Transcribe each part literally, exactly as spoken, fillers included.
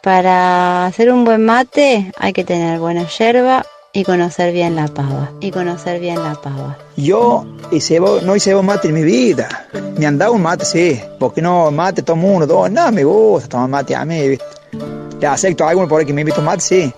Para hacer un buen mate hay que tener buena yerba y conocer bien la pava. Y conocer bien la pava. Yo hice, no hice un mate en mi vida. Me han dado un mate, sí. Porque no mate todo el mundo, todo. No me gusta tomar mate a mí. Le acepto a alguno por ahí que me invita un mate, sí.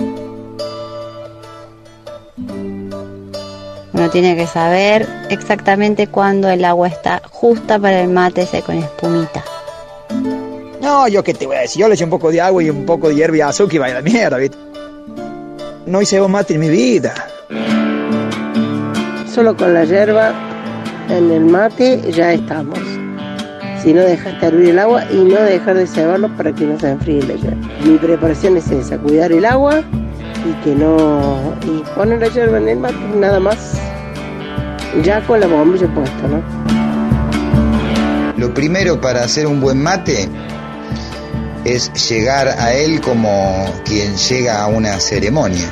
Uno tiene que saber exactamente cuándo el agua está justa para el mate ese con espumita. No, yo qué te voy a decir. Yo le eché un poco de agua y un poco de hierba y azúcar y vaya la mierda, ¿viste? No hice un mate en mi vida. Solo con la hierba en el mate ya estamos. Si no, dejaste hervir el agua y no dejar de cebarlo para que no se enfríe la hierba. Mi preparación es esa, cuidar el agua y que no... y poner la hierba en el mate, nada más. Ya con la bombilla puesta, ¿no? Lo primero para hacer un buen mate es llegar a él como quien llega a una ceremonia.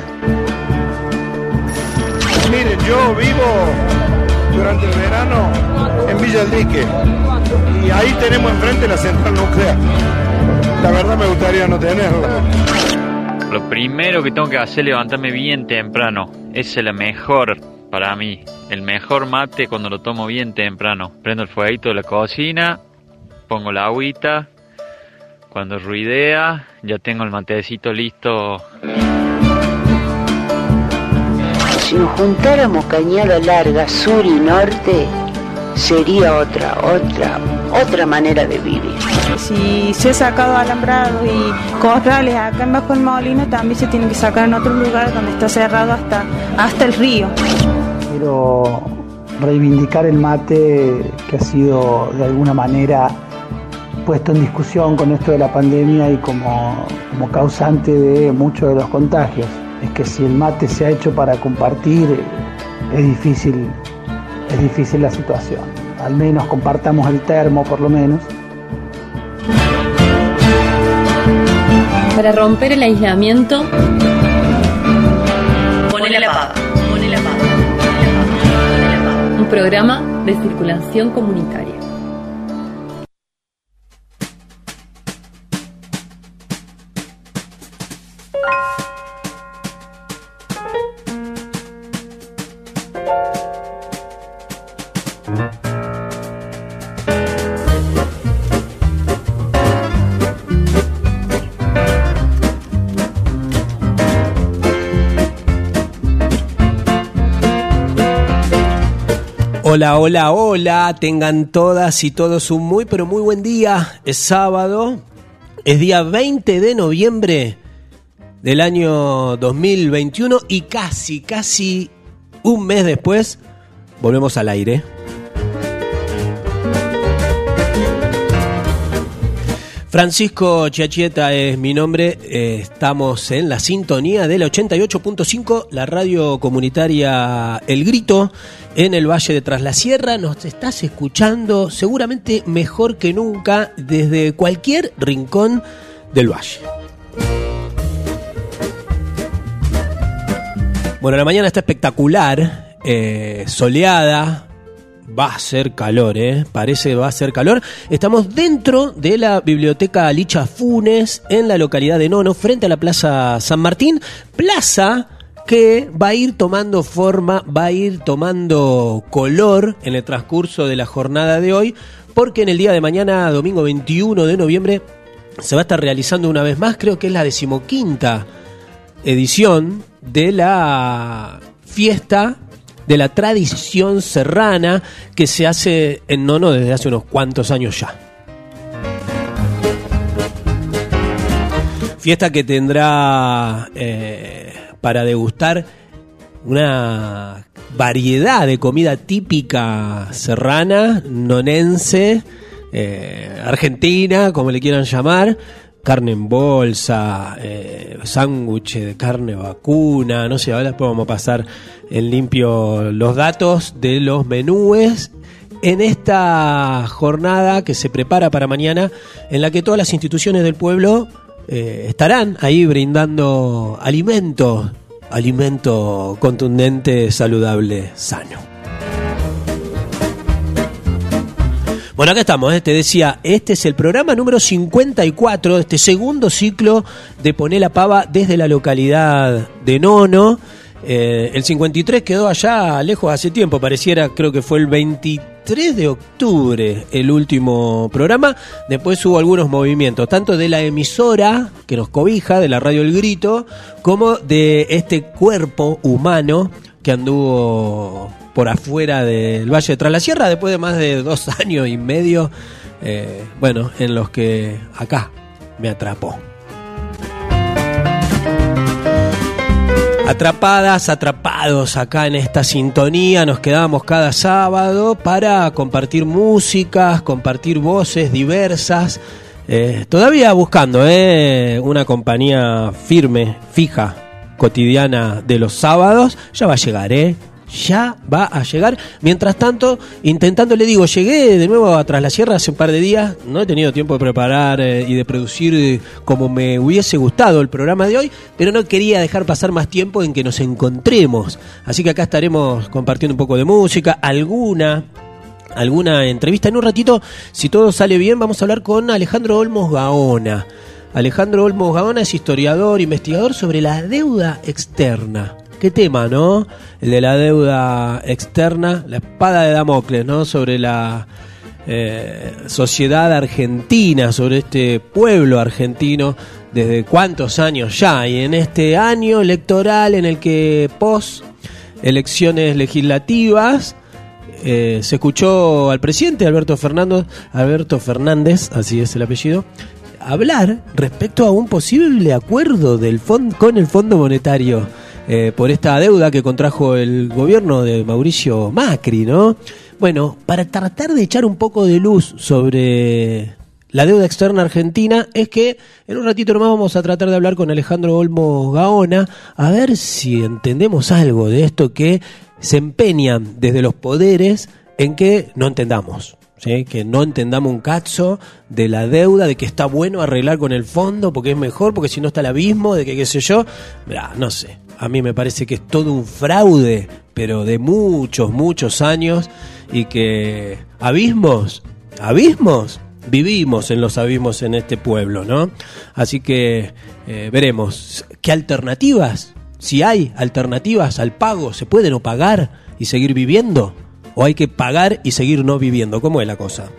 Miren, yo vivo durante el verano en Villa del Dique y ahí tenemos enfrente la central nuclear. La verdad me gustaría no tenerla. Lo primero que tengo que hacer es levantarme bien temprano. Esa es la mejor para mí. El mejor mate cuando lo tomo bien temprano. Prendo el fueguito de la cocina, pongo la agüita. Cuando ruidea, ya tengo el matecito listo. Si nos juntáramos cañada larga, sur y norte, sería otra, otra, otra manera de vivir. Si se ha sacado alambrados y corrales acá en Bajo el Molino, también se tienen que sacar en otro lugar donde está cerrado hasta, hasta el río. Quiero reivindicar el mate que ha sido de alguna manera puesto en discusión con esto de la pandemia y como, como causante de muchos de los contagios. Es que si el mate se ha hecho para compartir, es difícil, es difícil la situación. Al menos compartamos el termo, por lo menos. Para romper el aislamiento, ponele la pava, ponele la pava, ponele la pava, ponele la pava. Un programa de circulación comunitaria. Hola, hola, hola, tengan todas y todos un muy pero muy buen día. Es sábado, es día veinte de noviembre del año dos mil veintiuno y casi, casi un mes después volvemos al aire. Francisco Chiachieta es mi nombre, eh, estamos en la sintonía del ochenta y ocho punto cinco, la radio comunitaria El Grito, en el Valle de Tras la Sierra. Nos estás escuchando seguramente mejor que nunca desde cualquier rincón del valle. Bueno, la mañana está espectacular, eh, soleada. Va a ser calor, ¿eh? Parece que va a ser calor. Estamos dentro de la biblioteca Licha Funes, en la localidad de Nono, frente a la Plaza San Martín. Plaza que va a ir tomando forma, va a ir tomando color en el transcurso de la jornada de hoy, porque en el día de mañana, domingo veintiuno de noviembre, se va a estar realizando una vez más, creo que es la decimoquinta edición de la fiesta de la tradición serrana que se hace en Nono desde hace unos cuantos años ya. Fiesta que tendrá eh, para degustar una variedad de comida típica serrana, nonense, eh, argentina, como le quieran llamar. Carne en bolsa, eh, sándwich de carne vacuna, no sé, ahora después vamos a pasar en limpio los datos de los menúes en esta jornada que se prepara para mañana, en la que todas las instituciones del pueblo eh, estarán ahí brindando alimento, alimento contundente, saludable, sano. Bueno, acá estamos, ¿eh? Te decía, este es el programa número cincuenta y cuatro de este segundo ciclo de Poné la Pava desde la localidad de Nono. Eh, el cincuenta y tres quedó allá lejos hace tiempo, pareciera, creo que fue el veintitrés de octubre el último programa. Después hubo algunos movimientos, tanto de la emisora que nos cobija, de la radio El Grito, como de este cuerpo humano que anduvo por afuera del Valle de Tras la Sierra después de más de dos años y medio, eh, bueno, en los que acá me atrapó. Atrapadas, atrapados acá en esta sintonía, nos quedamos cada sábado para compartir músicas, compartir voces diversas, eh, todavía buscando eh, una compañía firme, fija, cotidiana de los sábados. Ya va a llegar, ¿eh? Ya va a llegar. Mientras tanto, intentando, le digo, llegué de nuevo a Tras la Sierra hace un par de días. No he tenido tiempo de preparar eh, y de producir eh, como me hubiese gustado el programa de hoy, pero no quería dejar pasar más tiempo en que nos encontremos. Así que acá estaremos compartiendo un poco de música, alguna... alguna entrevista. En un ratito, si todo sale bien, vamos a hablar con Alejandro Olmos Gaona. Alejandro Olmos Gaona es historiador, investigador sobre la deuda externa. Qué tema, ¿no? El de la deuda externa, la espada de Damocles, ¿no? Sobre la eh, sociedad argentina, sobre este pueblo argentino, desde cuántos años ya. Y en este año electoral en el que post elecciones legislativas eh, se escuchó al presidente Alberto Fernández, Alberto Fernández, así es el apellido, hablar respecto a un posible acuerdo del fond- con el Fondo Monetario eh, por esta deuda que contrajo el gobierno de Mauricio Macri, ¿no? Bueno, para tratar de echar un poco de luz sobre la deuda externa argentina, es que en un ratito nomás vamos a tratar de hablar con Alejandro Olmos Gaona, a ver si entendemos algo de esto que se empeñan desde los poderes en que no entendamos. ¿Sí? Que no entendamos un cacho de la deuda, de que está bueno arreglar con el fondo porque es mejor, porque si no está el abismo, de que qué sé yo. Mirá, no sé, a mí me parece que es todo un fraude, pero de muchos, muchos años, y que abismos, abismos, vivimos en los abismos en este pueblo, ¿no? Así que eh, veremos qué alternativas, si hay alternativas al pago, ¿se puede no pagar y seguir viviendo? ¿O hay que pagar y seguir no viviendo? ¿Cómo es la cosa?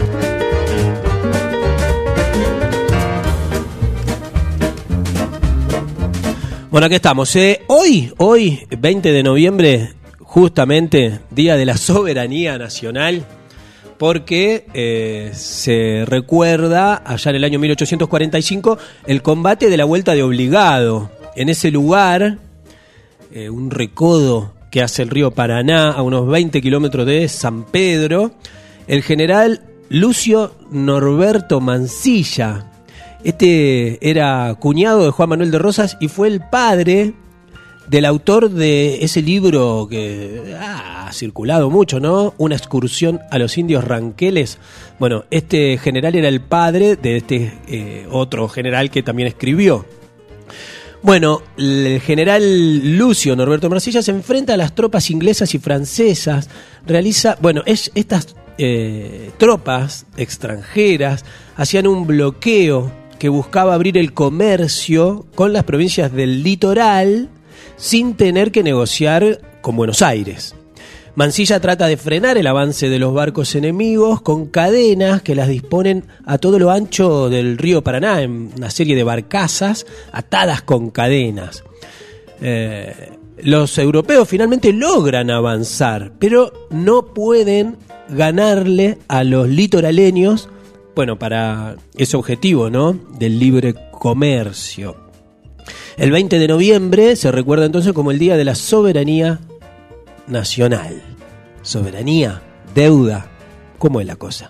Bueno, aquí estamos. ¿eh? Hoy, hoy, veinte de noviembre, justamente, Día de la Soberanía Nacional, porque eh, se recuerda, allá en el año mil ochocientos cuarenta y cinco, el combate de la Vuelta de Obligado. En ese lugar, eh, un recodo que hace el río Paraná, a unos veinte kilómetros de San Pedro, el general Lucio Norberto Mansilla. Este era cuñado de Juan Manuel de Rosas y fue el padre del autor de ese libro que ah, ha circulado mucho, ¿no? Una excursión a los indios ranqueles. Bueno, este general era el padre de este eh, otro general que también escribió. Bueno, el general Lucio Norberto Mansilla se enfrenta a las tropas inglesas y francesas, realiza, bueno, es, estas eh, tropas extranjeras hacían un bloqueo que buscaba abrir el comercio con las provincias del litoral sin tener que negociar con Buenos Aires. Mansilla trata de frenar el avance de los barcos enemigos con cadenas que las disponen a todo lo ancho del río Paraná, en una serie de barcazas atadas con cadenas. Eh, los europeos finalmente logran avanzar, pero no pueden ganarle a los litoraleños, bueno, para ese objetivo, ¿no?, del libre comercio. El veinte de noviembre se recuerda entonces como el Día de la Soberanía Nacional. Soberanía, deuda, ¿cómo es la cosa?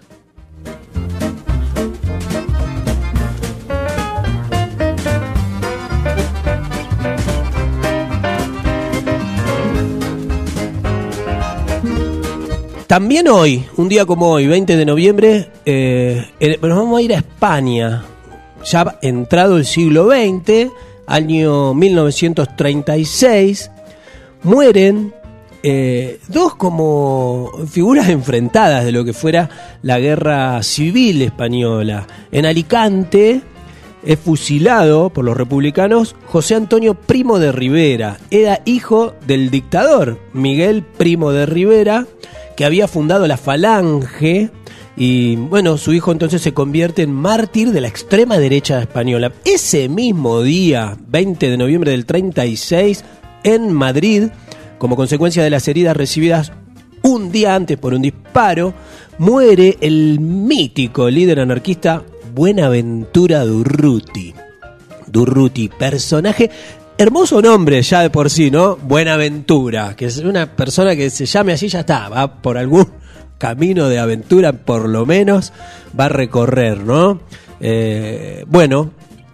También hoy, un día como hoy, veinte de noviembre, eh, nos vamos a ir a España. Ya entrado el siglo veinte, año mil novecientos treinta y seis, mueren eh, dos como figuras enfrentadas de lo que fuera la guerra civil española. En Alicante es fusilado por los republicanos José Antonio Primo de Rivera. Era hijo del dictador Miguel Primo de Rivera, que había fundado la Falange. Y bueno, su hijo entonces se convierte en mártir de la extrema derecha española. Ese mismo día, veinte de noviembre del treinta y seis, en Madrid, como consecuencia de las heridas recibidas un día antes por un disparo, muere el mítico líder anarquista Buenaventura Durruti. Durruti, personaje, hermoso nombre ya de por sí, ¿no? Buenaventura, que es una persona que se llame así, ya está, va por algún camino de aventura, por lo menos va a recorrer, ¿no? Eh, bueno,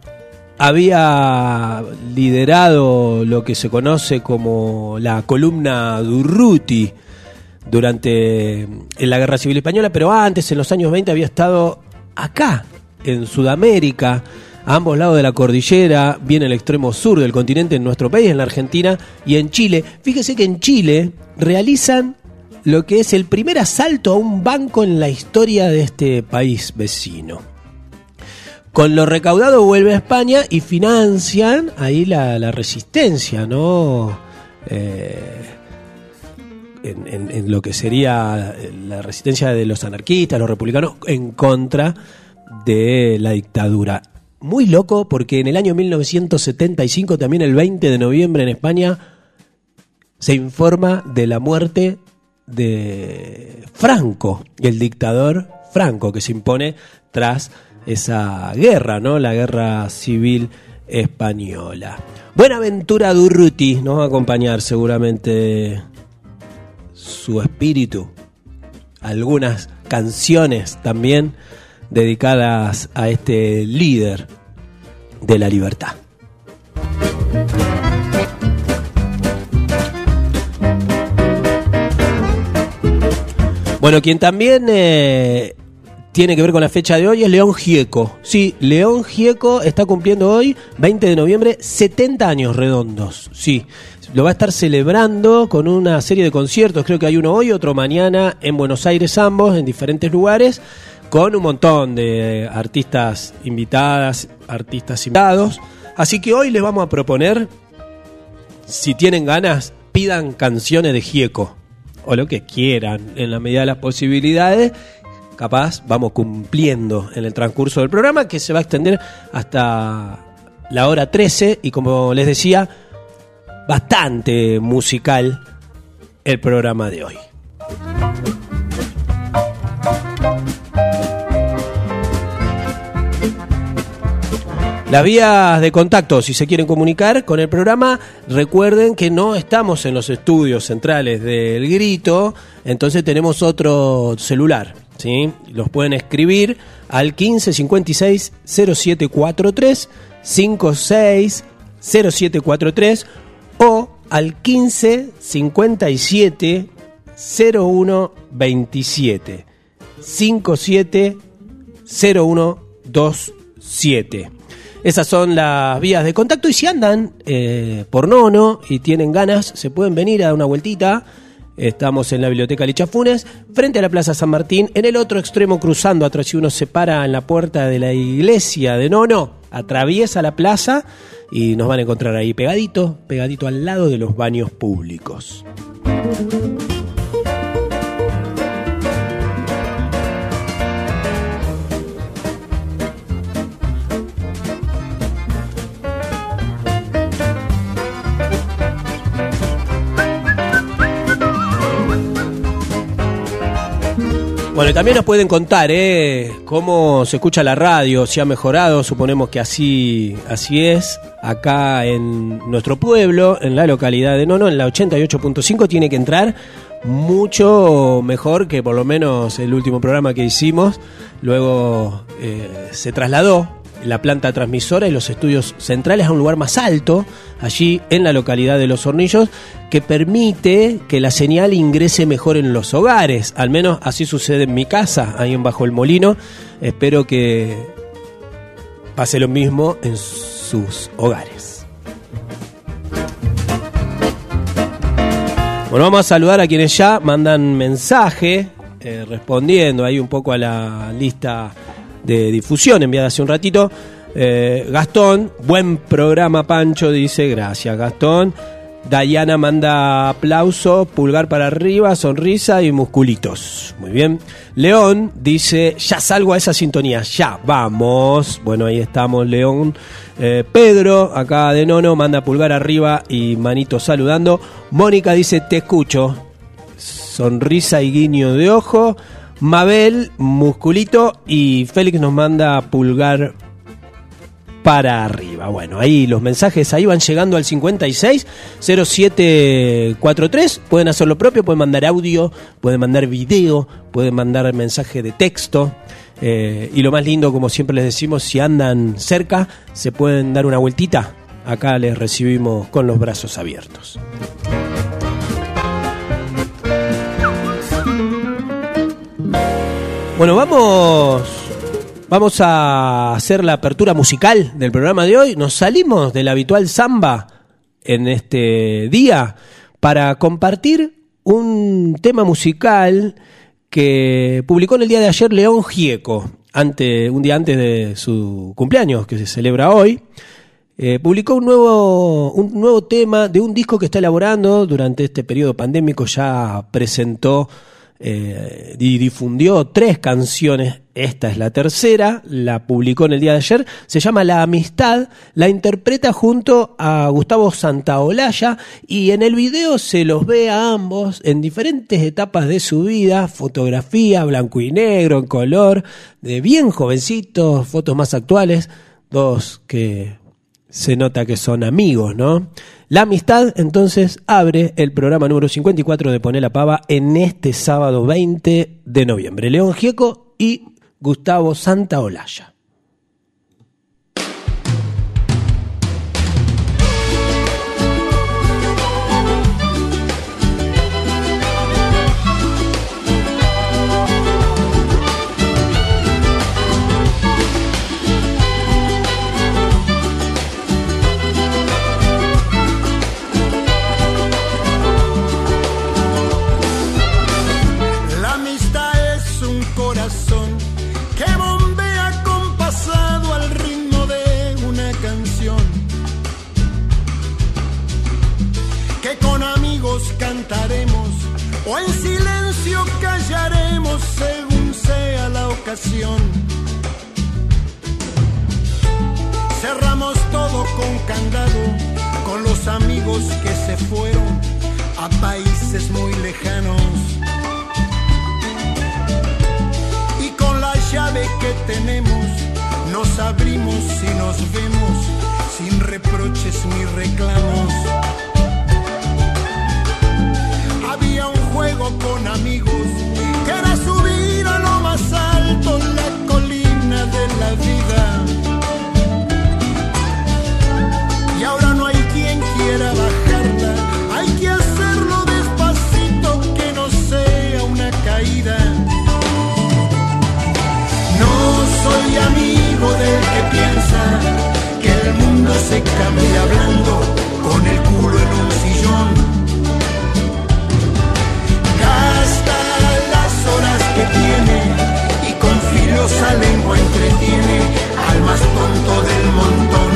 había liderado lo que se conoce como la columna Durruti durante en la Guerra Civil Española, pero antes, en los años veinte, había estado acá, en Sudamérica, a ambos lados de la cordillera, bien el extremo sur del continente, en nuestro país, en la Argentina y en Chile. Fíjese que en Chile realizan lo que es el primer asalto a un banco en la historia de este país vecino. Con lo recaudado vuelve a España y financian ahí la, la resistencia, ¿no? Eh, en, en, en lo que sería la resistencia de los anarquistas, los republicanos, en contra de la dictadura. Muy loco, porque en el año mil novecientos setenta y cinco, también el veinte de noviembre en España, se informa de la muerte de Franco, el dictador Franco, que se impone tras esa guerra, ¿no? La guerra civil española. Buenaventura Durruti nos va a acompañar seguramente su espíritu, algunas canciones también dedicadas a este líder de la libertad. Bueno, quien también eh, tiene que ver con la fecha de hoy es León Gieco. Sí, León Gieco está cumpliendo hoy, veinte de noviembre, setenta años redondos. Sí, lo va a estar celebrando con una serie de conciertos. Creo que hay uno hoy, otro mañana en Buenos Aires, ambos en diferentes lugares, con un montón de artistas invitadas, artistas invitados. Así que hoy les vamos a proponer, si tienen ganas, pidan canciones de Gieco, o lo que quieran, en la medida de las posibilidades. Capaz vamos cumpliendo en el transcurso del programa, que se va a extender hasta la hora trece, y como les decía, bastante musical el programa de hoy. Las vías de contacto, si se quieren comunicar con el programa, recuerden que no estamos en los estudios centrales del Grito, entonces tenemos otro celular, ¿sí? Los pueden escribir al quince cincuenta y seis cero siete cuarenta y tres, cincuenta y seis cero siete cuarenta y tres, o al quince cincuenta y siete cero uno veintisiete, cincuenta y siete cero uno veintisiete. Esas son las vías de contacto, y si andan eh, por Nono y tienen ganas, se pueden venir a dar una vueltita. Estamos en la Biblioteca Licha Funes, frente a la Plaza San Martín, en el otro extremo, cruzando atrás. Si uno se para en la puerta de la iglesia de Nono, atraviesa la plaza y nos van a encontrar ahí pegadito, pegadito al lado de los baños públicos. Bueno, y también nos pueden contar ¿eh? cómo se escucha la radio, si ha mejorado. Suponemos que así, así es. Acá en nuestro pueblo, en la localidad de Nono, en la ochenta y ocho punto cinco, tiene que entrar mucho mejor que por lo menos el último programa que hicimos. Luego eh, se trasladó la planta transmisora y los estudios centrales a un lugar más alto, allí en la localidad de Los Hornillos, que permite que la señal ingrese mejor en los hogares. Al menos así sucede en mi casa, ahí en Bajo el Molino. Espero que pase lo mismo en sus hogares. Bueno, vamos a saludar a quienes ya mandan mensaje, eh, respondiendo ahí un poco a la lista de difusión enviada hace un ratito. Eh, Gastón, buen programa, Pancho, dice, gracias, Gastón. Dayana manda aplauso, pulgar para arriba, sonrisa y musculitos. Muy bien. León dice, ya salgo a esa sintonía, ya, vamos. Bueno, ahí estamos, León. Eh, Pedro, acá de Nono, manda pulgar arriba y manito saludando. Mónica dice, te escucho. Sonrisa y guiño de ojo. Mabel, musculito. Y Félix nos manda pulgar para arriba. Bueno, ahí los mensajes ahí van llegando al cincuenta y seis cero siete cuarenta y tres. Pueden hacer lo propio, pueden mandar audio, pueden mandar video, pueden mandar mensaje de texto. Eh, y lo más lindo, como siempre les decimos, si andan cerca, se pueden dar una vueltita. Acá les recibimos con los brazos abiertos. Bueno, vamos... Vamos a hacer la apertura musical del programa de hoy. Nos salimos del habitual samba en este día para compartir un tema musical que publicó en el día de ayer León Gieco, ante, un día antes de su cumpleaños, que se celebra hoy. Eh, publicó un nuevo, un nuevo tema de un disco que está elaborando durante este periodo pandémico. Ya presentó eh, y difundió tres canciones. Esta es la tercera, la publicó en el día de ayer, se llama La Amistad, la interpreta junto a Gustavo Santaolalla y en el video se los ve a ambos en diferentes etapas de su vida, fotografía, blanco y negro, en color, de bien jovencitos, fotos más actuales, dos que se nota que son amigos, ¿no? La Amistad, entonces, abre el programa número cincuenta y cuatro de Poné la Pava en este sábado veinte de noviembre. León Gieco y Gustavo Santaolalla. Cantaremos o en silencio callaremos según sea la ocasión. Cerramos todo con candado con los amigos que se fueron a países muy lejanos y con la llave que tenemos nos abrimos y nos vemos sin reproches ni reclamos. Había un juego con amigos que era subir a lo más alto la colina de la vida. Y ahora no hay quien quiera bajarla, hay que hacerlo despacito que no sea una caída. No soy amigo del que piensa que el mundo se cambia hablando con el culo en un sillón. Que tiene y con filosa lengua entretiene al más tonto del montón.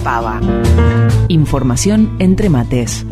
Pava. Información entre mates.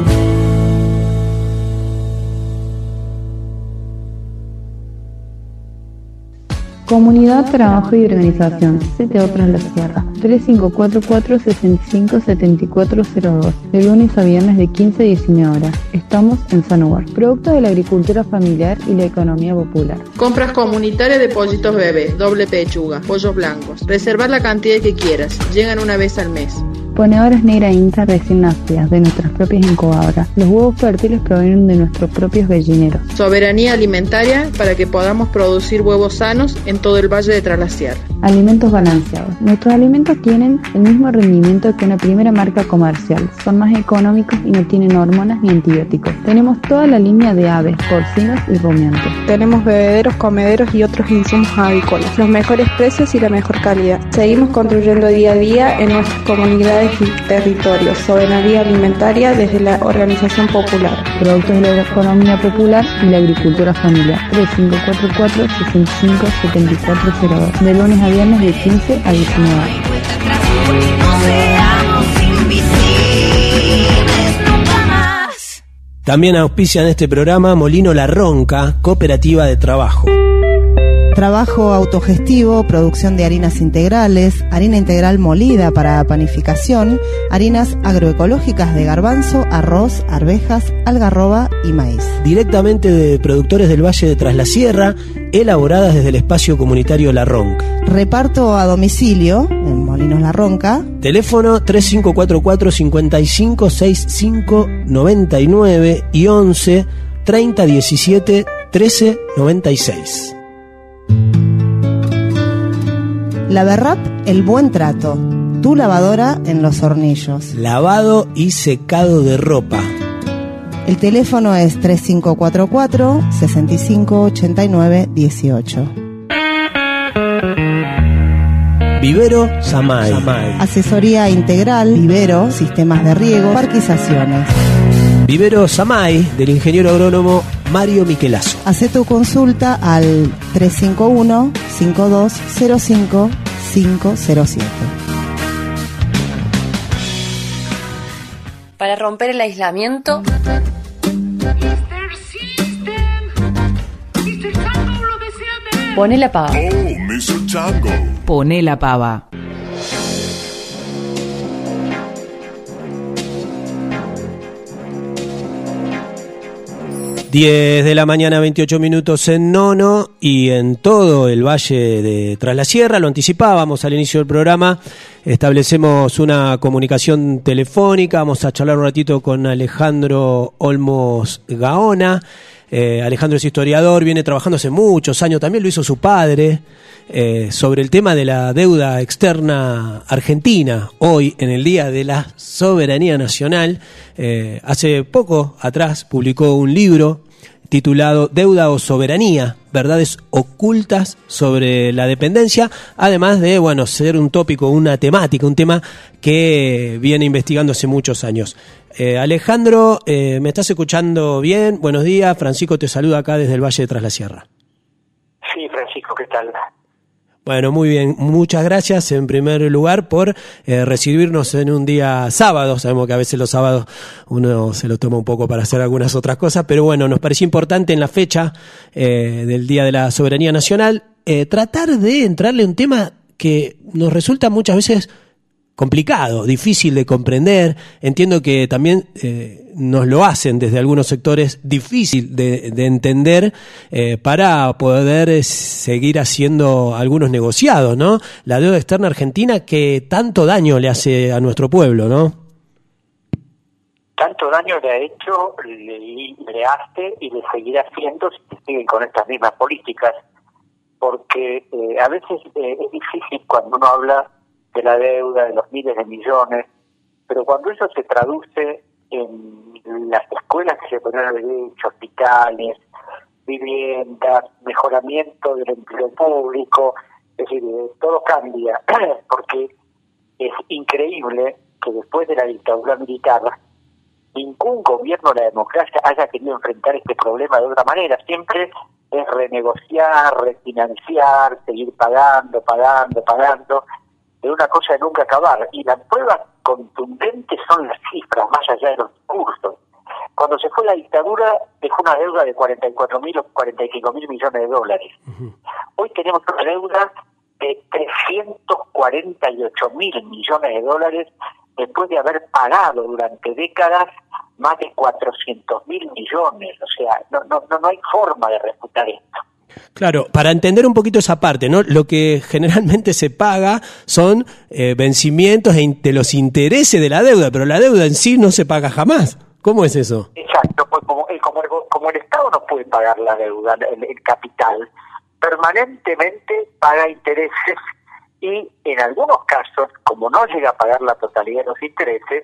Comunidad, Trabajo y Organización, C T O Tras la Sierra, tres cinco cuatro cuatro, seis cinco, siete cuatro cero dos, de lunes a viernes de quince a diecinueve horas. Estamos en Sanúbar, producto de la agricultura familiar y la economía popular. Compras comunitarias de pollitos bebés, doble pechuga, pollos blancos. Reservar la cantidad que quieras, llegan una vez al mes. Ponedoras negra inca recién nacidas de nuestras propias incubadoras. Los huevos fértiles provienen de nuestros propios gallineros. Soberanía alimentaria para que podamos producir huevos sanos en todo el Valle de Tras la Sierra. Alimentos balanceados. Nuestros alimentos tienen el mismo rendimiento que una primera marca comercial. Son más económicos y no tienen hormonas ni antibióticos. Tenemos toda la línea de aves, porcinos y rumiantes. Tenemos bebederos, comederos y otros insumos avícolas. Los mejores precios y la mejor calidad. Seguimos construyendo día a día en nuestras comunidades y territorios. Soberanía alimentaria desde la organización popular. Productos de la economía popular y la agricultura familiar. tres cinco cuatro cuatro, seis cinco, siete cuatro cero dos. De lunes a viernes de quince a diecinueve horas. También auspician este programa Molino La Ronca, cooperativa de trabajo. Trabajo autogestivo, producción de harinas integrales, harina integral molida para panificación, harinas agroecológicas de garbanzo, arroz, arvejas, algarroba y maíz. Directamente de productores del Valle de Tras la Sierra, elaboradas desde el espacio comunitario La Ronca. Reparto a domicilio en Molinos La Ronca. Teléfono tres cinco cuatro cuatro, cinco cinco seis cinco nueve nueve y once treinta diecisiete trece noventa y seis. La Berrap, el buen trato. Tu lavadora en Los Hornillos. Lavado y secado de ropa. El teléfono es tres cinco cuatro cuatro, seis cinco ocho nueve uno ocho. Vivero Samay. Samay. Asesoría integral, vivero, sistemas de riego, parquizaciones. Vivero Samay, del ingeniero agrónomo Mario Michelazo. Hacé tu consulta al tres cinco uno, cinco dos cero cinco, cinco cero siete. Para romper el aislamiento, Poné la Pava. Oh, mister Chango. Poné la Pava. diez de la mañana, veintiocho minutos en Nono y en todo el Valle de Tras la Sierra. Lo anticipábamos al inicio del programa. Establecemos una comunicación telefónica. Vamos a charlar un ratito con Alejandro Olmos Gaona. Eh, Alejandro es historiador, viene trabajando hace muchos años, también lo hizo su padre, eh, sobre el tema de la deuda externa argentina, hoy en el Día de la Soberanía Nacional. Eh, hace poco atrás publicó un libro titulado Deuda o Soberanía, verdades ocultas sobre la dependencia, además de, bueno, ser un tópico, una temática, un tema que viene investigando hace muchos años. Eh, Alejandro, eh, ¿me estás escuchando bien? Buenos días, Francisco te saluda acá desde el Valle de Tras la Sierra. Sí, Francisco, ¿qué tal? Bueno, muy bien, muchas gracias en primer lugar por eh, recibirnos en un día sábado. Sabemos que a veces los sábados uno se lo toma un poco para hacer algunas otras cosas, pero bueno, nos pareció importante en la fecha eh, del Día de la Soberanía Nacional eh, tratar de entrarle a un tema que nos resulta muchas veces complicado, difícil de comprender. Entiendo que también eh, nos lo hacen desde algunos sectores difícil de, de entender eh, para poder eh, seguir haciendo algunos negociados, ¿no? La deuda externa argentina que tanto daño le hace a nuestro pueblo, ¿no? Tanto daño le ha hecho, le, le hace y le seguirá haciendo si siguen con estas mismas políticas, porque eh, a veces eh, es difícil cuando uno habla de la deuda, de los miles de millones, pero cuando eso se traduce en las escuelas que se ponen a derecho, hospitales, viviendas, mejoramiento del empleo público, es decir, todo cambia, porque es increíble que después de la dictadura militar ningún gobierno de la democracia haya querido enfrentar este problema de otra manera. Siempre es renegociar, refinanciar, seguir pagando, pagando, pagando. de una cosa de nunca acabar, y la prueba contundente son las cifras, más allá de los discursos. Cuando se fue la dictadura, dejó una deuda de cuarenta y cuatro mil o cuarenta y cinco mil millones de dólares. Uh-huh. Hoy tenemos una deuda de trescientos cuarenta y ocho mil millones de dólares, después de haber pagado durante décadas más de cuatrocientos mil millones. O sea, no, no, no hay forma de refutar esto. Claro, para entender un poquito esa parte, ¿no? Lo que generalmente se paga son eh, vencimientos de los intereses de la deuda, pero la deuda en sí no se paga jamás. ¿Cómo es eso? Exacto, pues como, como, el, como el Estado no puede pagar la deuda, el, el capital, permanentemente paga intereses y en algunos casos, como no llega a pagar la totalidad de los intereses,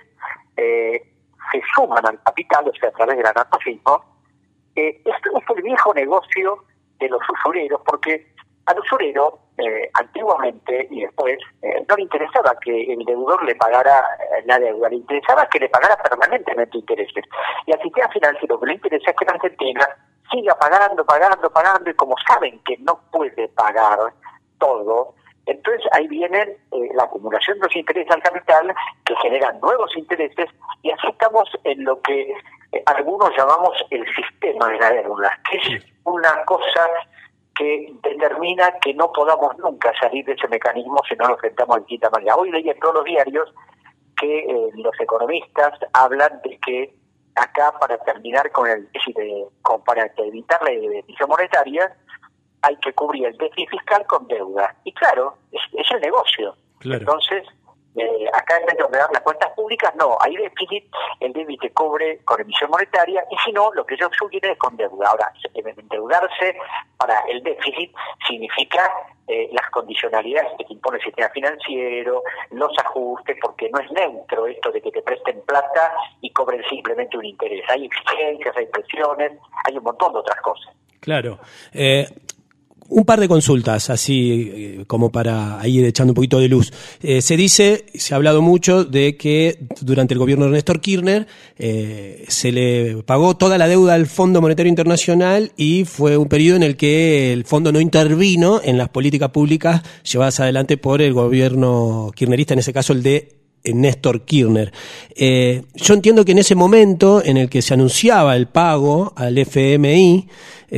eh, se suman al capital, o sea, a través del anatocismo. Eh, esto es el viejo negocio de los usureros, porque al usurero eh, antiguamente y después eh, no le interesaba que el deudor le pagara eh, la deuda, le interesaba que le pagara permanentemente intereses. Y al sistema financiero lo que le interesa es que la Argentina siga pagando, pagando, pagando, y como saben que no puede pagar todo, entonces ahí viene eh, la acumulación de los intereses al capital, que generan nuevos intereses, y así estamos en lo que eh, algunos llamamos el sistema de la deuda, que es una cosa que determina que no podamos nunca salir de ese mecanismo si no lo enfrentamos de distinta manera. Hoy leí en todos los diarios que eh, los economistas hablan de que acá, para terminar con el déficit, de, con, para evitar la emisión monetaria, hay que cubrir el déficit fiscal con deuda. Y claro, es, es el negocio. Claro. Entonces, eh, acá en vez de ordenar las cuentas públicas, no, hay déficit, el déficit se cubre con emisión monetaria, y si no, lo que ellos sugieren es con deuda. Ahora, endeudarse para el déficit significa eh, las condicionalidades que te impone el sistema financiero, los ajustes, porque no es neutro esto de que te presten plata y cobren simplemente un interés. Hay exigencias, hay presiones, hay un montón de otras cosas. Claro. Eh... Un par de consultas, así eh, como para ir echando un poquito de luz. Eh, se dice, se ha hablado mucho de que durante el gobierno de Néstor Kirchner eh, se le pagó toda la deuda al Fondo Monetario Internacional, y fue un periodo en el que el fondo no intervino en las políticas públicas llevadas adelante por el gobierno kirchnerista, en ese caso el de Néstor Kirchner. Eh, yo entiendo que en ese momento en el que se anunciaba el pago al F M I,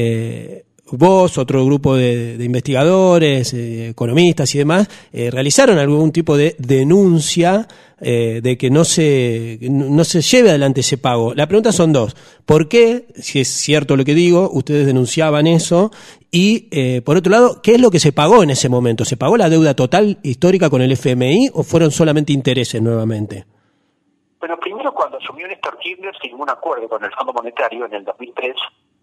eh, vos, otro grupo de, de investigadores, eh, economistas y demás, eh, realizaron algún tipo de denuncia eh, de que no se no se lleve adelante ese pago. La pregunta son dos. ¿Por qué, si es cierto lo que digo, ustedes denunciaban eso? Y, eh, por otro lado, ¿qué es lo que se pagó en ese momento? ¿Se pagó la deuda total histórica con el F M I o fueron solamente intereses nuevamente? Bueno, primero, cuando asumió Néstor Kirchner, firmó un acuerdo con el Fondo Monetario en el dos mil tres,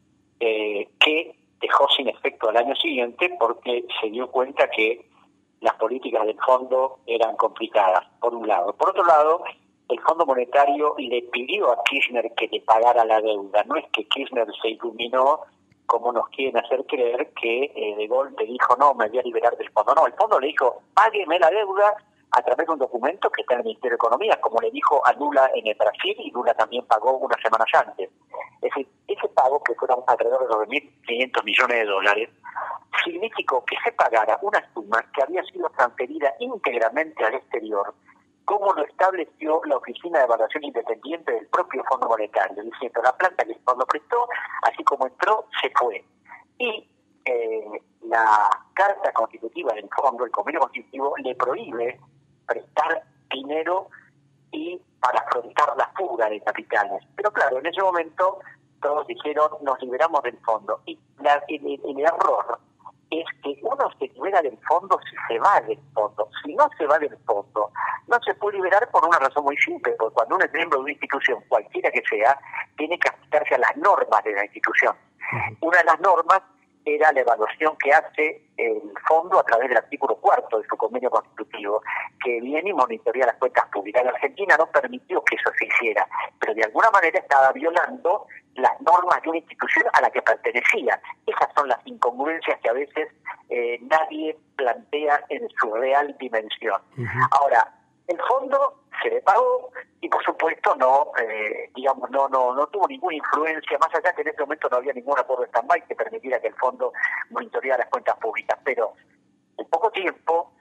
eh, que dejó sin efecto al año siguiente porque se dio cuenta que las políticas del fondo eran complicadas, por un lado. Por otro lado, el Fondo Monetario le pidió a Kirchner que le pagara la deuda. No es que Kirchner se iluminó, como nos quieren hacer creer, que eh, de golpe dijo, no, me voy a liberar del fondo. No, el fondo le dijo, págueme la deuda a través de un documento que está en el Ministerio de Economía, como le dijo a Lula en el Brasil, y Lula también pagó unas semanas antes. Es decir, ese pago, que fueron alrededor de nueve mil quinientos millones de dólares, significó que se pagara una suma que había sido transferida íntegramente al exterior, como lo estableció la Oficina de Evaluación Independiente del propio Fondo Monetario, diciendo, la plata que el fondo prestó, así como entró, se fue. Y eh, la Carta Constitutiva del Fondo, el Convenio Constitutivo, le prohíbe prestar dinero y para afrontar la fuga de capitales. Pero claro, en ese momento todos dijeron, nos liberamos del fondo. Y la, el, el error es que uno se libera del fondo si se va del fondo. Si no se va del fondo, no se puede liberar por una razón muy simple, porque cuando uno es miembro de una institución, cualquiera que sea, tiene que ajustarse a las normas de la institución. Una de las normas era la evaluación que hace el fondo a través del artículo cuarto de su convenio constitutivo, que viene y monitorea las cuentas públicas. La Argentina no permitió que eso se hiciera, pero de alguna manera estaba violando las normas de una institución a la que pertenecía. Esas son las incongruencias que a veces eh, nadie plantea en su real dimensión. Uh-huh. Ahora, el fondo se le pagó y por supuesto no, eh, digamos, no, no, no tuvo ninguna influencia, más allá que en ese momento no había ningún acuerdo de stand-by que permitiera que el fondo monitoreara las cuentas públicas. Pero en poco tiempo,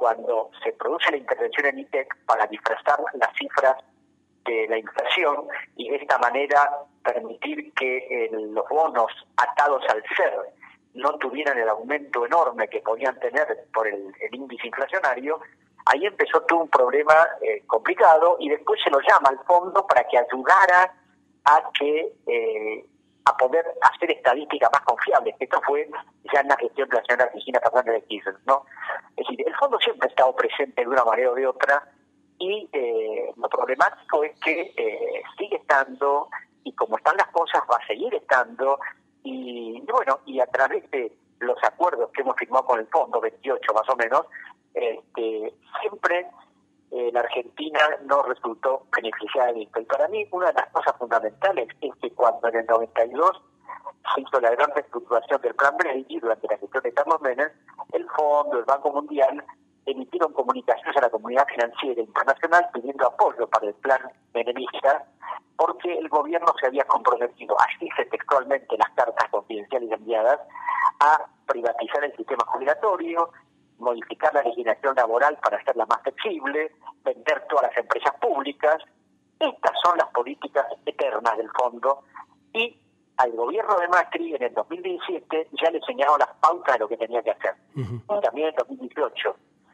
cuando se produce la intervención en I T E C para disfrazar las cifras de la inflación y de esta manera permitir que eh, los bonos atados al C E R no tuvieran el aumento enorme que podían tener por el, el índice inflacionario, ahí empezó todo un problema eh, complicado y después se lo llama al fondo para que ayudara a que eh, a poder hacer estadísticas más confiables. Esto fue ya en la gestión de la señora Cristina Fernández de Kirchner, ¿no? Es decir, el fondo siempre ha estado presente de una manera o de otra y eh, lo problemático es que eh, sigue estando y como están las cosas va a seguir estando y, y bueno, y a través de los acuerdos que hemos firmado con el fondo, veintiocho más o menos, este, siempre eh, la Argentina no resultó beneficiada de esto. Y para mí una de las cosas fundamentales es que cuando en el noventa y dos se hizo la gran reestructuración del plan Brady durante la gestión de Carlos Menem, el Fondo, el Banco Mundial emitieron comunicaciones a la comunidad financiera internacional pidiendo apoyo para el plan menemista porque el gobierno se había comprometido, así dice textualmente las cartas confidenciales enviadas, a privatizar el sistema jubilatorio, modificar la legislación laboral para hacerla más flexible, vender todas las empresas públicas. Estas son las políticas eternas del fondo y al gobierno de Macri en el dos mil diecisiete ya le enseñaron las pautas de lo que tenía que hacer. Uh-huh. Y también en dos mil dieciocho.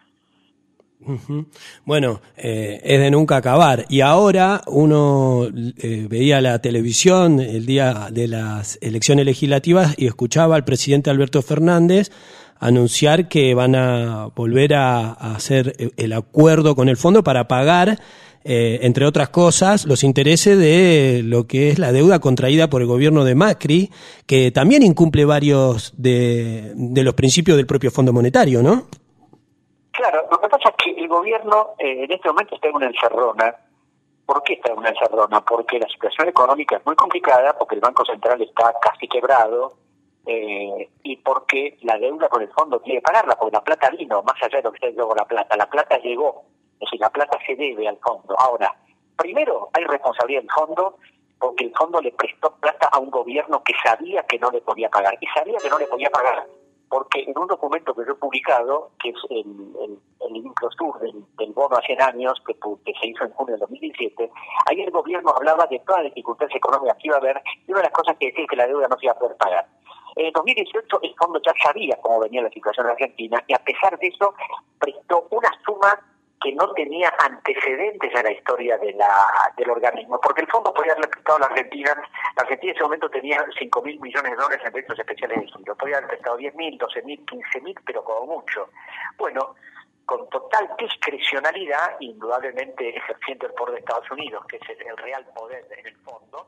Uh-huh. Bueno, eh, es de nunca acabar. Y ahora uno eh, veía la televisión el día de las elecciones legislativas y escuchaba al presidente Alberto Fernández anunciar que van a volver a, a hacer el acuerdo con el fondo para pagar, eh, entre otras cosas, los intereses de lo que es la deuda contraída por el gobierno de Macri, que también incumple varios de, de los principios del propio Fondo Monetario, ¿no? Claro, lo que pasa es que el gobierno eh, en este momento está en una encerrona. ¿Por qué está en una encerrona? Porque la situación económica es muy complicada, porque el Banco Central está casi quebrado, eh, y porque la deuda con el fondo quiere pagarla, porque la plata vino, más allá de lo que se llegó la plata, la plata llegó, es decir, la plata se debe al fondo. Ahora, primero hay responsabilidad del fondo, porque el fondo le prestó plata a un gobierno que sabía que no le podía pagar, y sabía que no le podía pagar, porque en un documento que yo he publicado, que es el, el, el Incrosur del, del bono a cien años, que, que se hizo en junio del dos mil diecisiete, ahí el gobierno hablaba de todas las dificultades económicas que iba a haber, y una de las cosas que decía es que la deuda no se iba a poder pagar. En dos mil dieciocho el fondo ya sabía cómo venía la situación en Argentina, y a pesar de eso prestó una suma que no tenía antecedentes en la historia de la del organismo, porque el fondo podía haberle prestado a la Argentina. La Argentina en ese momento tenía cinco mil millones de dólares en derechos especiales de giro. Podía haber prestado diez mil, doce mil, quince mil, pero como mucho. Bueno, con total discrecionalidad, indudablemente ejerciendo el poder de Estados Unidos, que es el, el real poder en el fondo,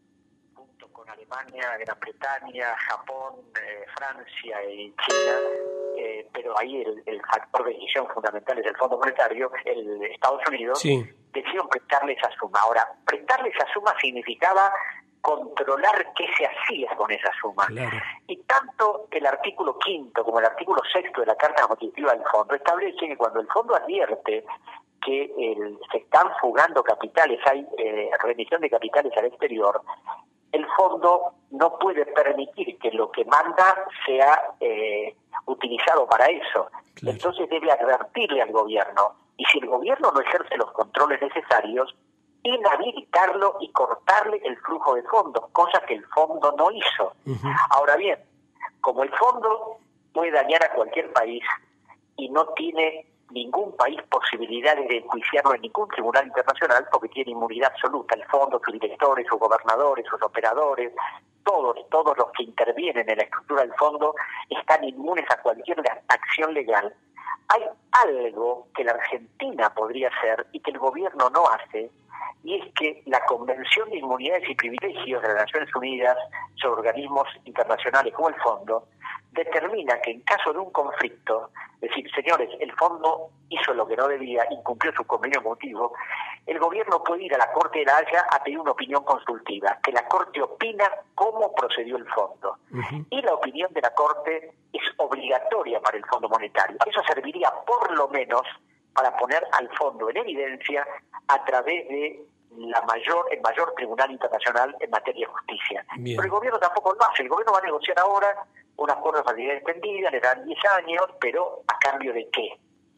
junto con Alemania, Gran Bretaña, Japón, eh, Francia y China, eh, pero ahí el, el factor de decisión fundamental es el Fondo Monetario, el Estados Unidos, sí. Decidieron prestarle esa suma. Ahora, prestarle esa suma significaba controlar qué se hacía con esa suma. Claro. Y tanto el artículo quinto como el artículo sexto de la Carta Constitutiva del Fondo establece que cuando el Fondo advierte que el, se están fugando capitales, hay eh, remisión de capitales al exterior, el fondo no puede permitir que lo que manda sea eh, utilizado para eso. Claro. Entonces debe advertirle al gobierno. Y si el gobierno no ejerce los controles necesarios, inhabilitarlo y cortarle el flujo de fondos, cosa que el fondo no hizo. Uh-huh. Ahora bien, como el fondo puede dañar a cualquier país y no tiene ningún país posibilidad de enjuiciarlo en ningún tribunal internacional porque tiene inmunidad absoluta, el fondo, sus directores, sus gobernadores, sus operadores, todos, todos los que intervienen en la estructura del fondo están inmunes a cualquier acción legal. Hay algo que la Argentina podría hacer y que el gobierno no hace, y es que la Convención de Inmunidades y Privilegios de las Naciones Unidas sobre organismos internacionales como el Fondo determina que en caso de un conflicto, es decir, señores, el Fondo hizo lo que no debía, incumplió su convenio motivo, el gobierno puede ir a la Corte de la Haya a pedir una opinión consultiva, que la Corte opina cómo procedió el Fondo. Uh-huh. Y la opinión de la Corte es obligatoria para el Fondo Monetario. Eso serviría por lo menos para poner al Fondo en evidencia a través de la mayor el mayor tribunal internacional en materia de justicia. Bien. Pero el gobierno tampoco lo hace. El gobierno va a negociar ahora un acuerdo de facilidad extendida, le dan diez años, pero ¿a cambio de qué?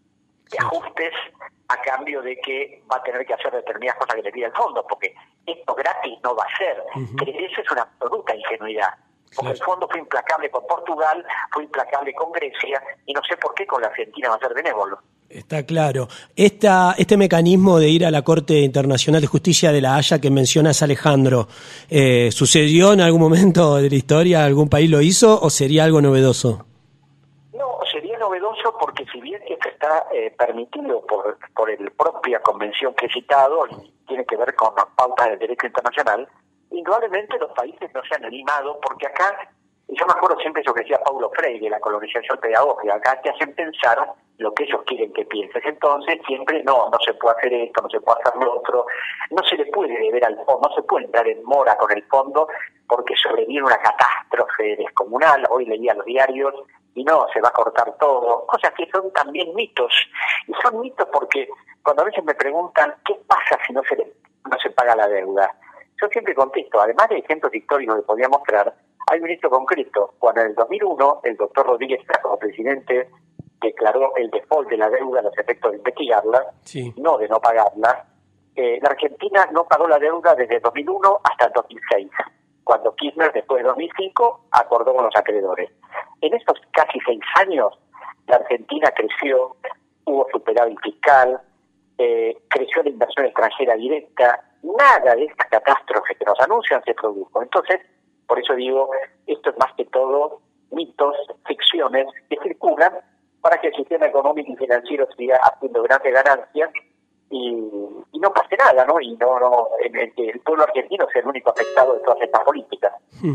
de ajustes a cambio de que va a tener que hacer determinadas cosas que le pide el fondo, porque esto gratis no va a ser. Uh-huh. Creer eso es una absoluta ingenuidad. Porque claro, el fondo fue implacable con Portugal, fue implacable con Grecia, y no sé por qué con la Argentina va a ser benévolo. Está claro. Esta, este mecanismo de ir a la Corte Internacional de Justicia de la Haya que mencionas, Alejandro, eh, ¿sucedió en algún momento de la historia? ¿Algún país lo hizo o sería algo novedoso? No, sería novedoso porque si bien esto está eh, permitido por, por la propia convención que he citado y tiene que ver con las pautas del derecho internacional, indudablemente los países no se han animado porque acá, yo me acuerdo siempre eso que decía Paulo Freire, la colonización pedagógica, acá te hacen pensar lo que ellos quieren que pienses, entonces siempre no, no se puede hacer esto, no se puede hacer lo otro, no se le puede deber al fondo, no se puede entrar en mora con el fondo porque sobreviene una catástrofe descomunal, hoy leía los diarios y no, se va a cortar todo, cosas que son también mitos, y son mitos porque cuando a veces me preguntan ¿qué pasa si no se le, no se paga la deuda? Yo siempre contesto, además de ejemplos históricos que podía mostrar, hay un hecho concreto. Cuando en el dos mil uno el doctor Rodríguez, como presidente, declaró el default de la deuda a los efectos de investigarla, sí, no de no pagarla, eh, la Argentina no pagó la deuda desde el dos mil uno hasta el dos mil seis, cuando Kirchner, después de dos mil cinco, acordó con los acreedores. En estos casi seis años, la Argentina creció, hubo superávit fiscal, eh, creció la inversión extranjera directa, nada de estas catástrofes que nos anuncian se produjo. Entonces, por eso digo, esto es más que todo mitos, ficciones que circulan para que el sistema económico y financiero siga haciendo grandes ganancias y, y no pase nada, ¿no? Y no, no el, el pueblo argentino es el único afectado de todas estas políticas.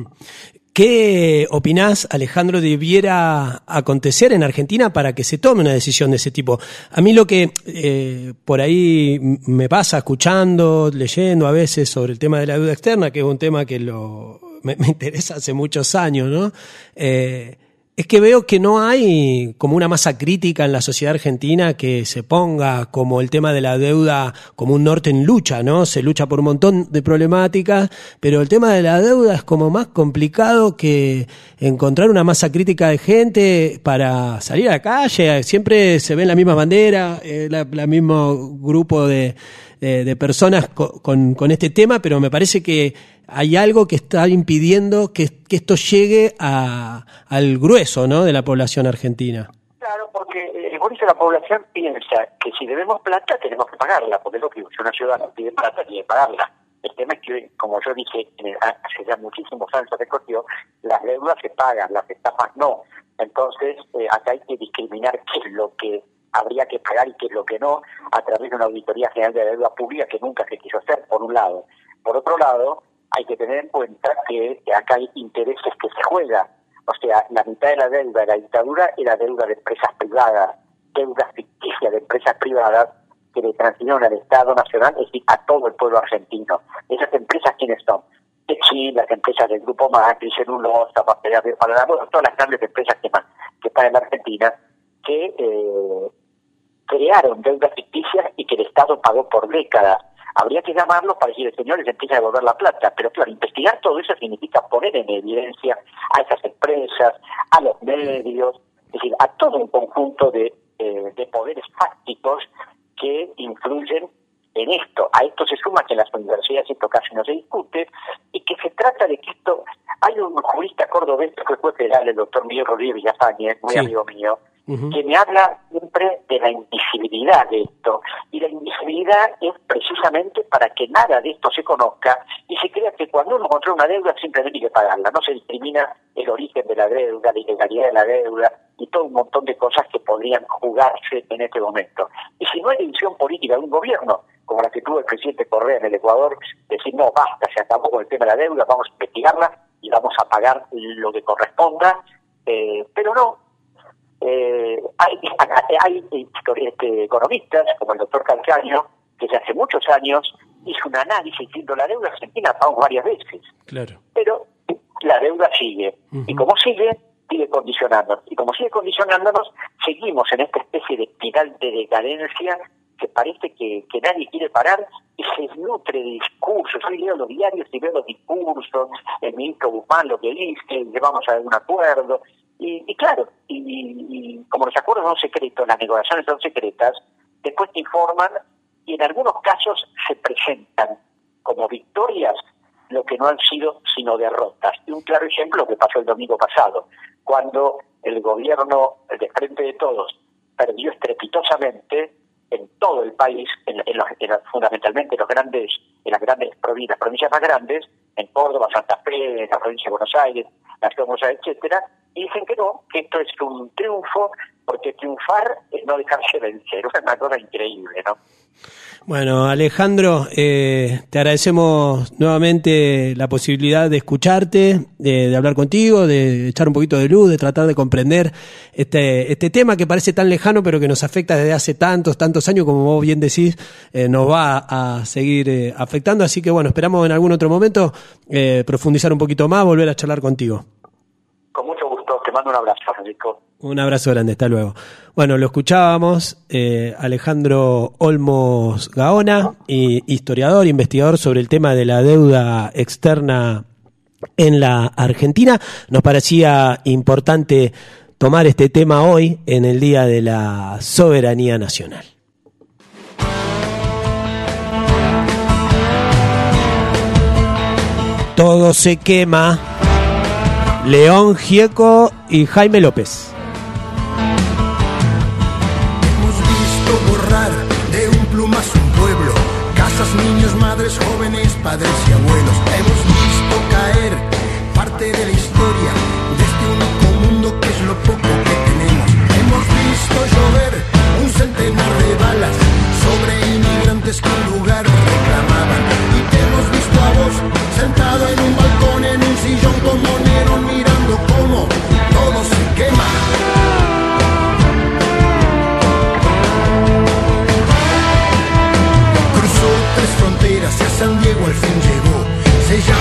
¿Qué opinás, Alejandro, debiera acontecer en Argentina para que se tome una decisión de ese tipo? A mí lo que eh, por ahí me pasa escuchando, leyendo a veces sobre el tema de la deuda externa, que es un tema que lo me, me interesa hace muchos años, ¿no? Eh, es que veo que no hay como una masa crítica en la sociedad argentina que se ponga como el tema de la deuda como un norte en lucha, ¿no? Se lucha por un montón de problemáticas, pero el tema de la deuda es como más complicado que encontrar una masa crítica de gente para salir a la calle. Siempre se ven la misma bandera, eh, la, la mismo grupo de, de, de personas con, con, con este tema, pero me parece que hay algo que está impidiendo que, que esto llegue a, al grueso, ¿no?, de la población argentina. Claro, porque eh, por eso la población piensa que si debemos plata tenemos que pagarla, porque es lo que si una ciudadana pide plata tiene que pagarla. El tema es que, como yo dije en el, hace ya muchísimos años recogió, las deudas se pagan, las estafas no. Entonces, eh, acá hay que discriminar qué es lo que habría que pagar y qué es lo que no, a través de una auditoría general de la deuda pública que nunca se quiso hacer, por un lado. Por otro lado, hay que tener en cuenta que acá hay intereses que se juegan. O sea, la mitad de la deuda de la dictadura era deuda de empresas privadas, deuda ficticia de empresas privadas que le transfirieron al Estado Nacional, es decir, a todo el pueblo argentino. Esas empresas, ¿quiénes son? Texil, las empresas del Grupo Macri, Celulosa, Material de Paraná, bueno, todas las grandes empresas que, que están en la Argentina, que eh, crearon deudas ficticias y que el Estado pagó por décadas. Habría que llamarlos para decir, señores, empieza a devolver la plata. Pero claro, investigar todo eso significa poner en evidencia a esas empresas, a los medios, es decir, a todo un conjunto de, eh, de poderes fácticos que influyen en esto. A esto se suma que en las universidades esto casi no se discute y que se trata de que esto... Hay un jurista cordobés que fue federal, el doctor Miguel Rodríguez Villafañez, muy sí. amigo mío, uh-huh. que me habla siempre de la invisibilidad de esto. Y la invisibilidad es precisamente para que nada de esto se conozca y se crea que cuando uno controla una deuda simplemente hay que pagarla. No se discrimina el origen de la deuda, la ilegalidad de la deuda y todo un montón de cosas que podrían jugarse en este momento. Y si no hay decisión política de un gobierno, como la que tuvo el presidente Correa en el Ecuador, decir, no, basta, se acabó con el tema de la deuda, vamos a investigarla y vamos a pagar lo que corresponda, eh, pero no. Eh, hay hay este, economistas, como el doctor Calcaño, que ya hace muchos años hizo un análisis diciendo la deuda argentina pagamos varias veces. Claro. Pero la deuda sigue. Uh-huh. Y como sigue, sigue condicionándonos. Y como sigue condicionándonos, seguimos en esta especie de espiral de decadencia que parece que, que nadie quiere parar y se nutre de discursos. Yo leo los diarios y veo los discursos, el ministro Guzmán lo que dice, llevamos a algún acuerdo, Y, y claro, y, y, y como los acuerdos son secretos, las negociaciones son secretas, después te informan y en algunos casos se presentan como victorias lo que no han sido sino derrotas. Y un claro ejemplo que pasó el domingo pasado, cuando el gobierno de Frente de Todos perdió estrepitosamente en todo el país, en, en los, en, fundamentalmente en los grandes, en las grandes provincias, las provincias más grandes, en Córdoba, Santa Fe, en la provincia de Buenos Aires, la ciudad de Buenos Aires, etcétera, y dicen que no, que esto es un triunfo, porque triunfar es no dejarse vencer, es una cosa increíble, ¿no? Bueno, Alejandro, eh, te agradecemos nuevamente la posibilidad de escucharte, de, de hablar contigo, de echar un poquito de luz, de tratar de comprender este este tema que parece tan lejano, pero que nos afecta desde hace tantos, tantos años, como vos bien decís, eh, nos va a seguir eh, afectando. Así que bueno, esperamos en algún otro momento eh, profundizar un poquito más, volver a charlar contigo. Con mucho gusto, te mando un abrazo, Francisco. Un abrazo grande, hasta luego. Bueno, lo escuchábamos, eh, Alejandro Olmos Gaona, y historiador, investigador sobre el tema de la deuda externa en la Argentina. Nos parecía importante tomar este tema hoy, en el Día de la Soberanía Nacional. Todo se quema. León Gieco y Jaime López. De un plumazo un pueblo, casas, niños, madres, jóvenes, padres y abuelos. Hemos visto caer parte de la historia de este único mundo que es lo poco que tenemos. Hemos visto llover un centenar de balas sobre inmigrantes que un lugar reclamaban. Y te hemos visto a vos sentado en un balcón, en un sillón con monero, mirando cómo todo se quema. Hacia San Diego al fin llegó, se llama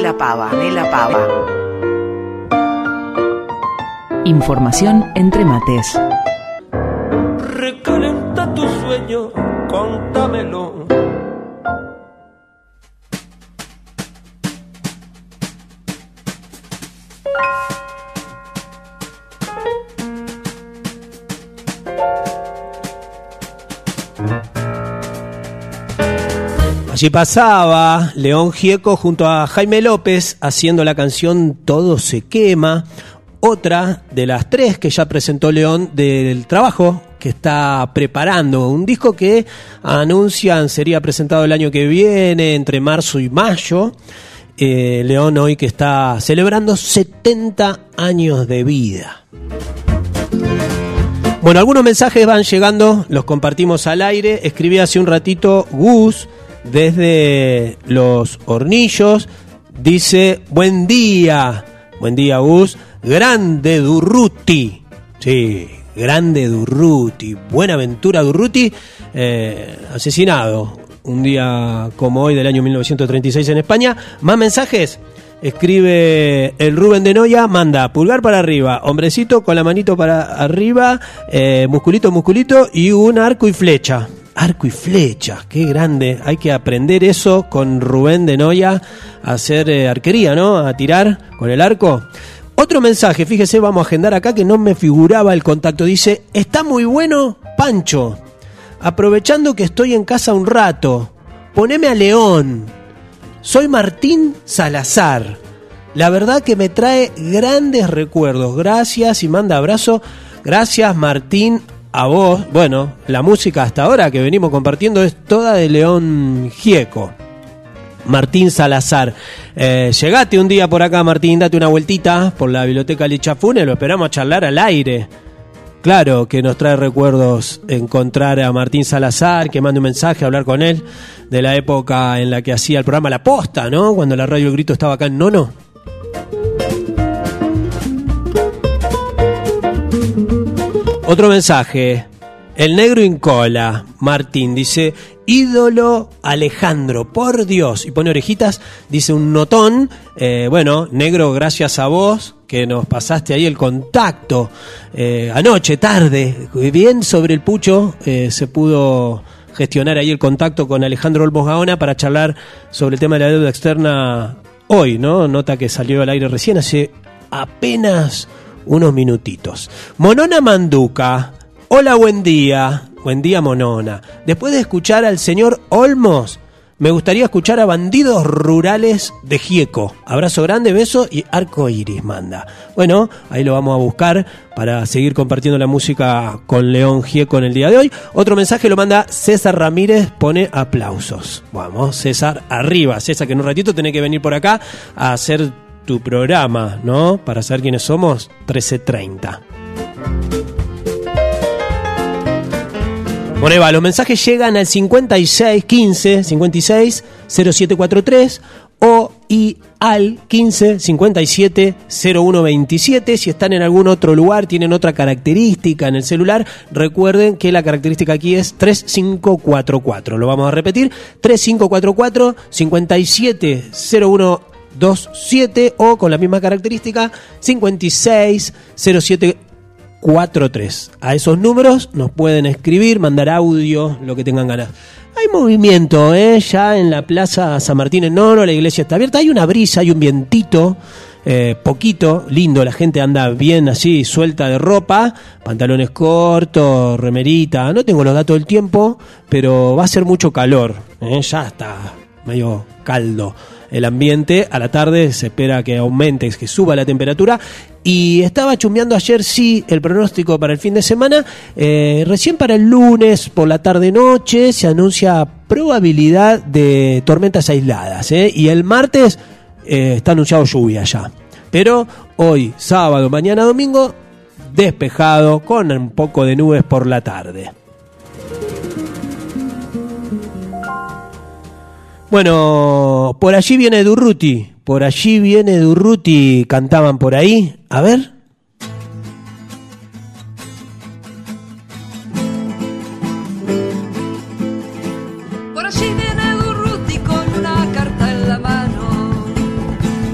Nela Pava, Nela Pava. Información entre mates. Recalenta tu sueño, contámelo. Allí pasaba León Gieco junto a Jaime López haciendo la canción Todo se quema, otra de las tres que ya presentó León del trabajo que está preparando, un disco que anuncian sería presentado el año que viene, entre marzo y mayo. Eh, León hoy que está celebrando setenta años de vida. Bueno, algunos mensajes van llegando, los compartimos al aire. Escribí hace un ratito Gus desde Los Hornillos, dice: buen día, buen día Gus, grande Durruti, sí, grande Durruti, Buenaventura Durruti, eh, asesinado un día como hoy del año mil novecientos treinta y seis en España. Más mensajes, escribe el Rubén de Noya, manda pulgar para arriba, hombrecito con la manito para arriba, eh, musculito, musculito y un arco y flecha. Arco y flecha, qué grande. Hay que aprender eso con Rubén de Noya, a hacer eh, arquería, ¿no? A tirar con el arco. Otro mensaje, fíjese, vamos a agendar acá que no me figuraba el contacto. Dice: está muy bueno, Pancho. Aprovechando que estoy en casa un rato, poneme a León. Soy Martín Salazar. La verdad que me trae grandes recuerdos. Gracias y manda abrazo. Gracias, Martín. A vos, bueno, la música hasta ahora que venimos compartiendo es toda de León Gieco. Martín Salazar. Eh, llegate un día por acá, Martín, date una vueltita por la biblioteca Licha Funes, lo esperamos a charlar al aire. Claro que nos trae recuerdos encontrar a Martín Salazar, que mande un mensaje, hablar con él, de la época en la que hacía el programa La Posta, ¿no? Cuando la radio El Grito estaba acá en Nono. Otro mensaje, el negro Incola, Martín, dice: ídolo Alejandro, por Dios, y pone orejitas, dice un notón, eh, bueno, negro, gracias a vos, que nos pasaste ahí el contacto, eh, anoche, tarde, bien sobre el pucho, eh, se pudo gestionar ahí el contacto con Alejandro Olmos Gaona para charlar sobre el tema de la deuda externa hoy, ¿no? Nota que salió al aire recién, hace apenas unos minutitos. Monona Manduca, hola, buen día. Buen día, Monona. Después de escuchar al señor Olmos, me gustaría escuchar a Bandidos Rurales de Gieco. Abrazo grande, beso y arco iris, manda. Bueno, ahí lo vamos a buscar para seguir compartiendo la música con León Gieco en el día de hoy. Otro mensaje lo manda César Ramírez, pone aplausos. Vamos, César, arriba. César, que en un ratito tenés que venir por acá a hacer tu programa, ¿no? Para saber quiénes somos, trece treinta. Bueno, Eva, los mensajes llegan al cincuenta y seis quince cincuenta y seis cero siete cuarenta y tres o y al quince cincuenta y siete cero uno veintisiete. Si están en algún otro lugar, tienen otra característica en el celular, recuerden que la característica aquí es tres cinco cuatro cuatro. Lo vamos a repetir, tres cinco cuatro cuatro cincuenta y siete cero uno veintisiete o con la misma característica cincuenta y seis cero siete cuarenta y tres. A esos números nos pueden escribir, mandar audio, lo que tengan ganas. Hay movimiento, ¿eh? Ya en la Plaza San Martín en Nono, la iglesia está abierta, hay una brisa, hay un vientito, eh, poquito, lindo, la gente anda bien así, suelta de ropa, pantalones cortos, remerita, no tengo los datos del tiempo, pero va a ser mucho calor, ¿eh? Ya está medio caldo el ambiente. A la tarde se espera que aumente, que suba la temperatura. Y estaba chusmeando ayer, sí, el pronóstico para el fin de semana. Eh, recién para el lunes, por la tarde-noche, se anuncia probabilidad de tormentas aisladas, ¿eh? Y el martes eh, está anunciado lluvia ya. Pero hoy, sábado, mañana, domingo, despejado, con un poco de nubes por la tarde. Bueno, por allí viene Durruti, por allí viene Durruti, cantaban por ahí, a ver. Por allí viene Durruti con una carta en la mano,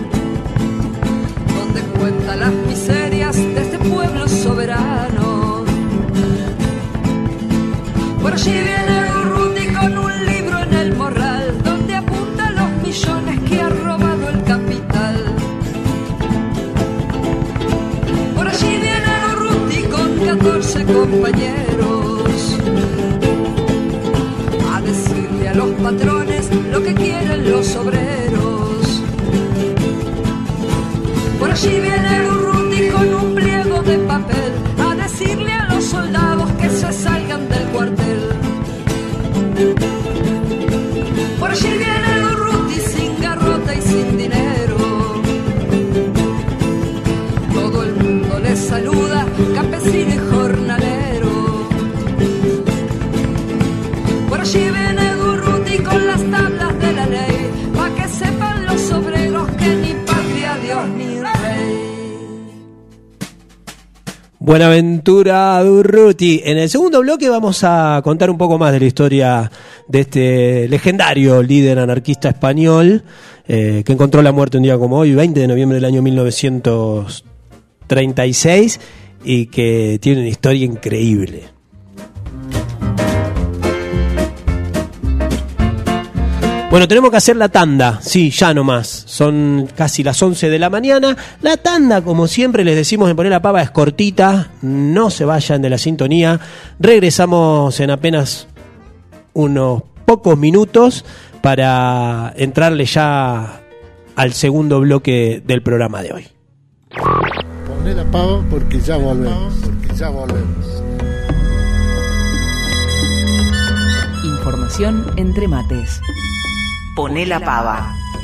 a los patrones lo que quieren los obreros. Por allí viene Urruti con un pliego de papel a decirle a los soldados que se salgan del cuartel. Por allí viene Urruti sin garrote y sin dinero. Todo el mundo le saluda, campesino y jornalero. Por allí viene Urruti con las tablas de la ley, pa' que sepan los obreros que ni patria, Dios ni rey. Buenaventura Durruti. En el segundo bloque vamos a contar un poco más de la historia de este legendario líder anarquista español eh, que encontró la muerte un día como hoy, veinte de noviembre del año mil novecientos treinta y seis, y que tiene una historia increíble. Bueno, tenemos que hacer la tanda, sí, ya nomás, son casi las once de la mañana. La tanda, como siempre les decimos en Poné la Pava, es cortita, no se vayan de la sintonía. Regresamos en apenas unos pocos minutos para entrarle ya al segundo bloque del programa de hoy. Poné la Pava porque ya volvemos, porque ya volvemos. Información entre mates. Poné la Pava.